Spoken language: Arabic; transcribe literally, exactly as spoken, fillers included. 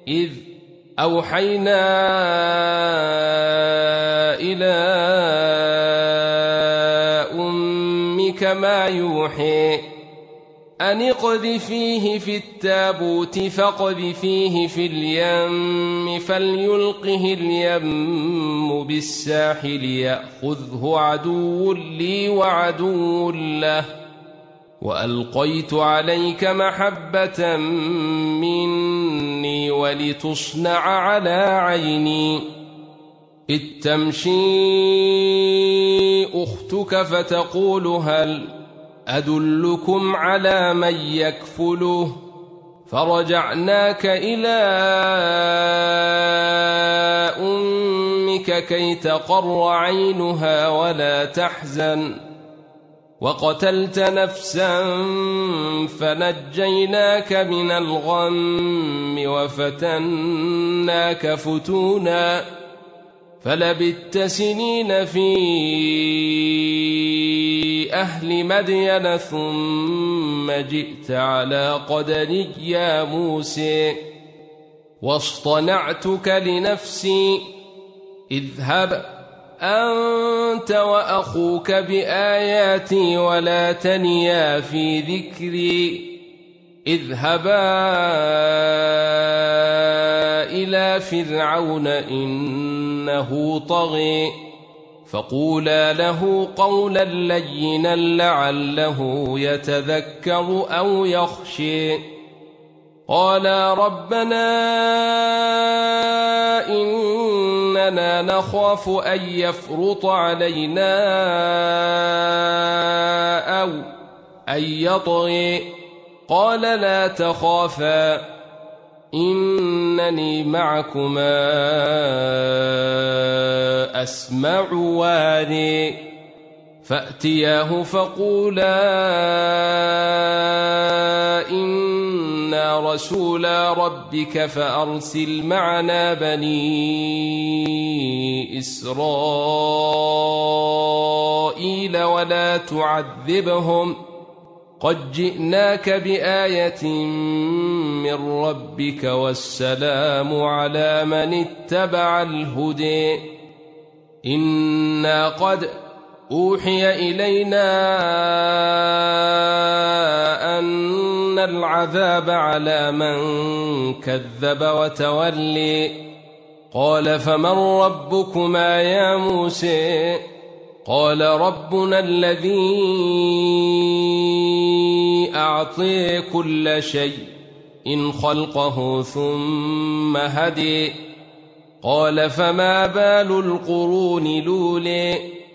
إذ أوحينا إلى أمك ما يوحي أن اقذفيه في التابوت فاقذفيه في اليم فليلقه اليم بالساحل يأخذه عدو لي وعدو له وألقيت عليك محبة مني ولتصنع على عيني إذ تمشي أختك فتقول هل أدلكم على من يكفله فرجعناك إلى أمك كي تقر عينها ولا تحزن وقتلت نفسا فنجيناك من الغم وفتناك فتونا فلبثت سنين في أهل مدين ثم جئت على قدري يا موسى واصطنعتك لنفسي اذهب أنت وأخوك بآياتي ولا تنيا في ذكري اذهبا إلى فرعون إنه طغي فقولا له قولا لينا لعله يتذكر أو يخشي قالا ربنا إننا نخاف أن يفرط علينا أو أن يطغي قال لا تخافا إنني معكما أسمع واري فأتياه فقولا إنا رسولا ربك فأرسل معنا بني إسرائيل ولا تعذبهم قد جئناك بآية من ربك والسلام على من اتبع الهدى إنا قد أوحي إلينا أن العذاب على من كذب وتولي قال فمن ربكما يا موسى قال ربنا الذي أعطي كل شيء إن خلقه ثم هدي قال فما بال القرون لولي